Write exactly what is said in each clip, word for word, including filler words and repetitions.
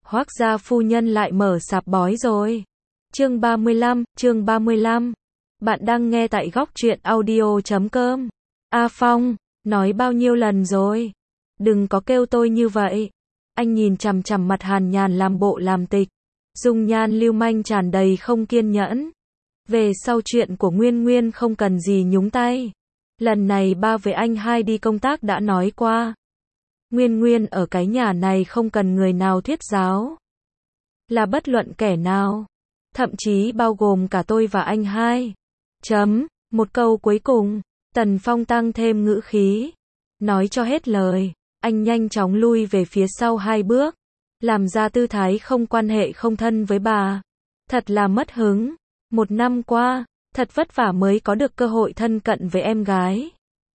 Hoác gia phu nhân lại mở sạp bói rồi. Chương ba mươi lăm, chương ba mươi lăm. Bạn đang nghe tại góc truyện audio chấm com. A Phong, nói bao nhiêu lần rồi? Đừng có kêu tôi như vậy. Anh nhìn chằm chằm mặt Hàn Nhàn làm bộ làm tịch. Dung nhan lưu manh tràn đầy không kiên nhẫn. Về sau chuyện của Nguyên Nguyên không cần gì nhúng tay. Lần này ba với anh hai đi công tác đã nói qua. Nguyên Nguyên ở cái nhà này không cần người nào thuyết giáo. Là bất luận kẻ nào. Thậm chí bao gồm cả tôi và anh hai. Chấm, một câu cuối cùng. Tần Phong tăng thêm ngữ khí. Nói cho hết lời. Anh nhanh chóng lui về phía sau hai bước. Làm ra tư thái không quan hệ không thân với bà. Thật là mất hứng. Một năm qua, thật vất vả mới có được cơ hội thân cận với em gái.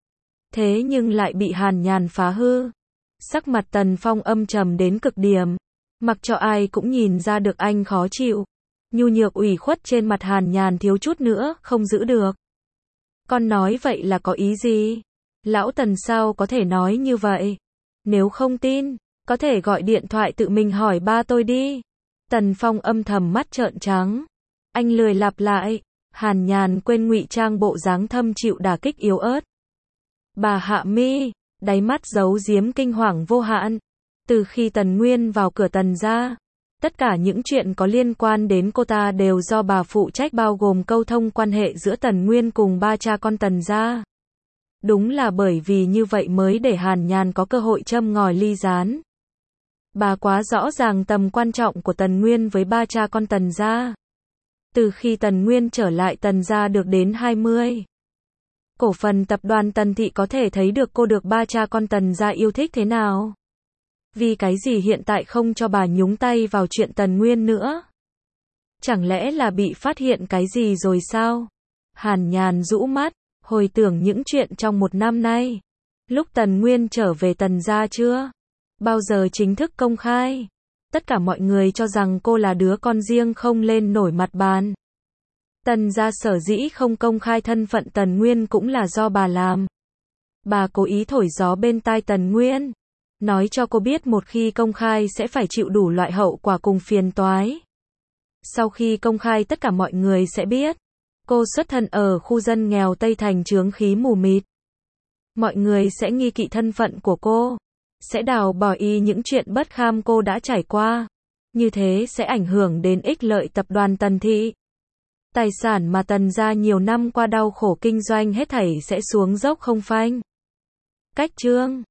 Thế nhưng lại bị Hàn Nhàn phá hư. Sắc mặt Tần Phong âm trầm đến cực điểm. Mặc cho ai cũng nhìn ra được anh khó chịu. Nhu nhược ủy khuất trên mặt Hàn Nhàn thiếu chút nữa không giữ được. Con nói vậy là có ý gì? Lão Tần sao có thể nói như vậy? Nếu không tin, có thể gọi điện thoại tự mình hỏi ba tôi đi. Tần Phong âm thầm mắt trợn trắng. Anh lười lặp lại. Hàn Nhàn quên ngụy trang bộ dáng thâm chịu đả kích yếu ớt. Bà hạ mi, đáy mắt giấu giếm kinh hoàng vô hạn. Từ khi Tần Nguyên vào cửa Tần gia, tất cả những chuyện có liên quan đến cô ta đều do bà phụ trách, bao gồm câu thông quan hệ giữa Tần Nguyên cùng ba cha con Tần gia. Đúng là bởi vì như vậy mới để Hàn Nhàn có cơ hội châm ngòi ly gián. Bà quá rõ ràng tầm quan trọng của Tần Nguyên với ba cha con Tần gia. Từ khi Tần Nguyên trở lại Tần gia được đến hai mươi cổ phần tập đoàn Tần Thị, có thể thấy được cô được ba cha con Tần gia yêu thích thế nào. Vì cái gì hiện tại không cho bà nhúng tay vào chuyện Tần Nguyên nữa? Chẳng lẽ là bị phát hiện cái gì rồi sao? Hàn Nhàn rũ mắt, hồi tưởng những chuyện trong một năm nay. Lúc Tần Nguyên trở về Tần gia chưa bao giờ chính thức công khai. Tất cả mọi người cho rằng cô là đứa con riêng không lên nổi mặt bàn. Tần gia sở dĩ không công khai thân phận Tần Nguyên cũng là do bà làm. Bà cố ý thổi gió bên tai Tần Nguyên. Nói cho cô biết một khi công khai sẽ phải chịu đủ loại hậu quả cùng phiền toái. Sau khi công khai tất cả mọi người sẽ biết. Cô xuất thân ở khu dân nghèo Tây Thành, chướng khí mù mịt. Mọi người sẽ nghi kỵ thân phận của cô. Sẽ đào bỏ y những chuyện bất kham cô đã trải qua. Như thế sẽ ảnh hưởng đến ích lợi tập đoàn Tần Thị. Tài sản mà Tần gia nhiều năm qua đau khổ kinh doanh hết thảy sẽ xuống dốc không phanh. Cách chương